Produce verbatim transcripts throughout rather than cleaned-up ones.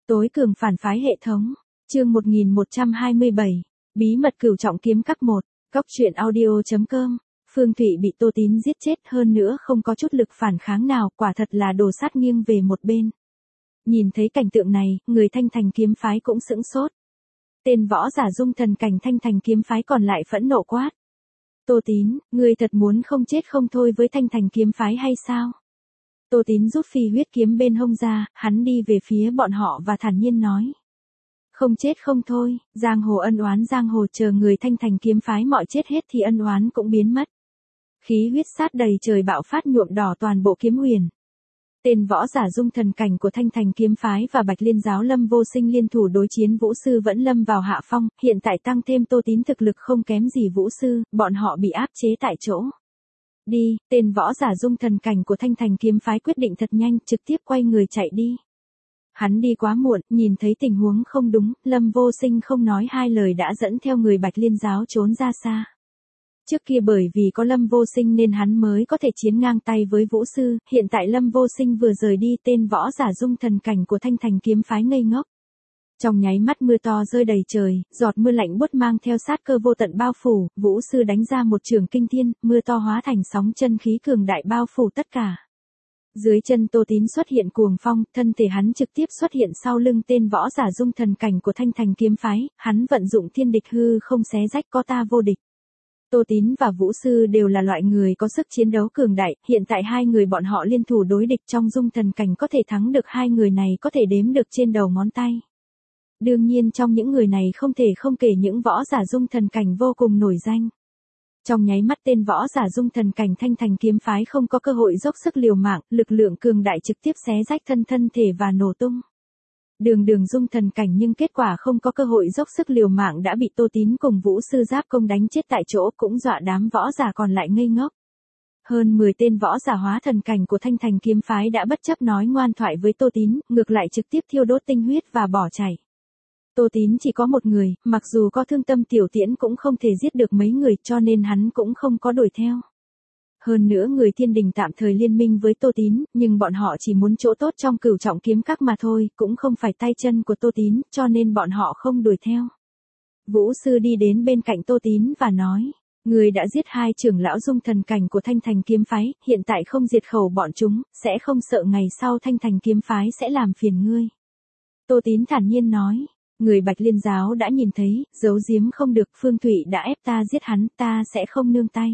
Tối cường phản phái hệ thống. Chương một nghìn một trăm hai mươi bảy. Bí mật cửu trọng kiếm các một. Cóc truyện audio chấm com. Phương Thụy bị Tô Tín giết chết, hơn nữa không có chút lực phản kháng nào, quả thật là đồ sát nghiêng về một bên. Nhìn thấy cảnh tượng này, người Thanh Thành kiếm phái cũng sững sốt. Tên võ giả dung thần cảnh Thanh Thành kiếm phái còn lại phẫn nộ quát. Tô Tín, ngươi thật muốn không chết không thôi với Thanh Thành kiếm phái hay sao? Tô Tín rút phi huyết kiếm bên hông ra, hắn đi về phía bọn họ và thản nhiên nói. Không chết không thôi, giang hồ ân oán giang hồ, chờ người Thanh Thành kiếm phái mọi chết hết thì ân oán cũng biến mất. Khí huyết sát đầy trời bạo phát nhuộm đỏ toàn bộ kiếm huyền. Tên võ giả dung thần cảnh của Thanh Thành kiếm phái và Bạch Liên giáo Lâm Vô Sinh liên thủ đối chiến Vũ Sư vẫn lâm vào hạ phong, hiện tại tăng thêm Tô Tín thực lực không kém gì Vũ Sư, bọn họ bị áp chế tại chỗ. Đi, tên võ giả dung thần cảnh của Thanh Thành kiếm phái quyết định thật nhanh, trực tiếp quay người chạy đi. Hắn đi quá muộn, nhìn thấy tình huống không đúng, Lâm Vô Sinh không nói hai lời đã dẫn theo người Bạch Liên giáo trốn ra xa. Trước kia bởi vì có Lâm Vô Sinh nên hắn mới có thể chiến ngang tay với Vũ Sư, hiện tại Lâm Vô Sinh vừa rời đi, tên võ giả dung thần cảnh của Thanh Thành kiếm phái ngây ngốc. Trong nháy mắt mưa to rơi đầy trời, giọt mưa lạnh buốt mang theo sát cơ vô tận bao phủ, Vũ Sư đánh ra một trường kinh thiên, mưa to hóa thành sóng chân khí cường đại bao phủ tất cả. Dưới chân Tô Tín xuất hiện cuồng phong, thân thể hắn trực tiếp xuất hiện sau lưng tên võ giả dung thần cảnh của Thanh Thành kiếm phái, hắn vận dụng thiên địch hư không xé rách có ta vô địch. Tô Tín và Vũ Sư đều là loại người có sức chiến đấu cường đại, hiện tại hai người bọn họ liên thủ đối địch trong dung thần cảnh có thể thắng được hai người này có thể đếm được trên đầu ngón tay. Đương nhiên trong những người này không thể không kể những võ giả dung thần cảnh vô cùng nổi danh. Trong nháy mắt tên võ giả dung thần cảnh Thanh Thành kiếm phái không có cơ hội dốc sức liều mạng, lực lượng cường đại trực tiếp xé rách thân thân thể và nổ tung. Đường đường dung thần cảnh nhưng kết quả không có cơ hội dốc sức liều mạng đã bị Tô Tín cùng Vũ Sư giáp công đánh chết tại chỗ, cũng dọa đám võ giả còn lại ngây ngốc. Hơn mười tên võ giả hóa thần cảnh của Thanh Thành kiếm phái đã bất chấp nói ngoan thoại với Tô Tín, ngược lại trực tiếp thiêu đốt tinh huyết và bỏ chạy. Tô Tín chỉ có một người, mặc dù có thương tâm tiểu tiễn cũng không thể giết được mấy người, cho nên hắn cũng không có đuổi theo. Hơn nữa người Thiên Đình tạm thời liên minh với Tô Tín, nhưng bọn họ chỉ muốn chỗ tốt trong cửu trọng kiếm các mà thôi, cũng không phải tay chân của Tô Tín, cho nên bọn họ không đuổi theo. Vũ Sư đi đến bên cạnh Tô Tín và nói, người đã giết hai trưởng lão dung thần cảnh của Thanh Thành kiếm phái, hiện tại không diệt khẩu bọn chúng, sẽ không sợ ngày sau Thanh Thành kiếm phái sẽ làm phiền ngươi. Tô Tín thản nhiên nói. Người Bạch Liên giáo đã nhìn thấy, giấu giếm không được, Phương Thụy đã ép ta giết hắn, ta sẽ không nương tay.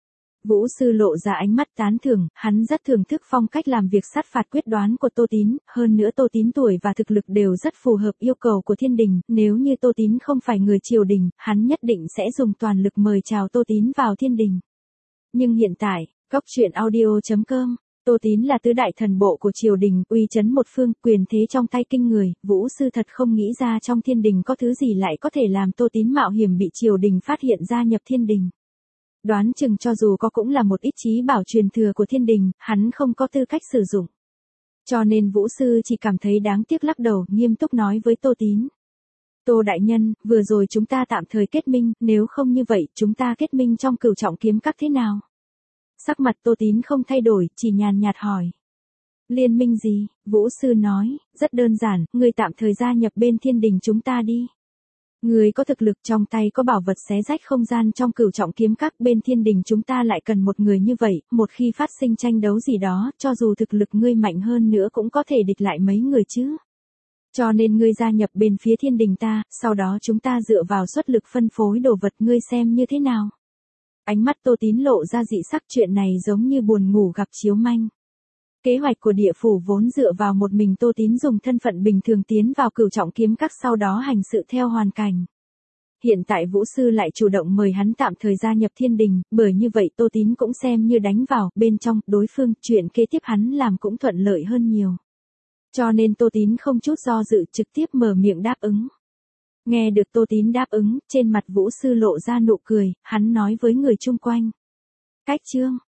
Vũ Sư lộ ra ánh mắt tán thưởng, hắn rất thưởng thức phong cách làm việc sát phạt quyết đoán của Tô Tín, hơn nữa Tô Tín tuổi và thực lực đều rất phù hợp yêu cầu của Thiên Đình, nếu như Tô Tín không phải người triều đình, hắn nhất định sẽ dùng toàn lực mời chào Tô Tín vào Thiên Đình. Nhưng hiện tại, cóc truyện audio chấm com, Tô Tín là tứ đại thần bộ của triều đình, uy chấn một phương, quyền thế trong tay kinh người, Vũ Sư thật không nghĩ ra trong Thiên Đình có thứ gì lại có thể làm Tô Tín mạo hiểm bị triều đình phát hiện gia nhập Thiên Đình. Đoán chừng cho dù có cũng là một ít trí bảo truyền thừa của Thiên Đình, hắn không có tư cách sử dụng. Cho nên Vũ Sư chỉ cảm thấy đáng tiếc lắc đầu, nghiêm túc nói với Tô Tín. Tô đại nhân, vừa rồi chúng ta tạm thời kết minh, nếu không như vậy chúng ta kết minh trong cửu trọng kiếm các thế nào? Sắc mặt Tô Tín không thay đổi, chỉ nhàn nhạt hỏi. Liên minh gì? Vũ Sư nói, rất đơn giản, ngươi tạm thời gia nhập bên Thiên Đình chúng ta đi. Ngươi có thực lực, trong tay có bảo vật xé rách không gian trong cửu trọng kiếm các, bên Thiên Đình chúng ta lại cần một người như vậy, một khi phát sinh tranh đấu gì đó, cho dù thực lực ngươi mạnh hơn nữa cũng có thể địch lại mấy người chứ. Cho nên ngươi gia nhập bên phía Thiên Đình ta, sau đó chúng ta dựa vào xuất lực phân phối đồ vật, ngươi xem như thế nào? Ánh mắt Tô Tín lộ ra dị sắc, chuyện này giống như buồn ngủ gặp chiếu manh. Kế hoạch của địa phủ vốn dựa vào một mình Tô Tín dùng thân phận bình thường tiến vào cửu trọng kiếm các, sau đó hành sự theo hoàn cảnh. Hiện tại Vũ Sư lại chủ động mời hắn tạm thời gia nhập Thiên Đình, bởi như vậy Tô Tín cũng xem như đánh vào bên trong đối phương, chuyện kế tiếp hắn làm cũng thuận lợi hơn nhiều. Cho nên Tô Tín không chút do dự trực tiếp mở miệng đáp ứng. Nghe được Tô Tín đáp ứng, trên mặt Vũ Sư lộ ra nụ cười, hắn nói với người chung quanh. Cách chương.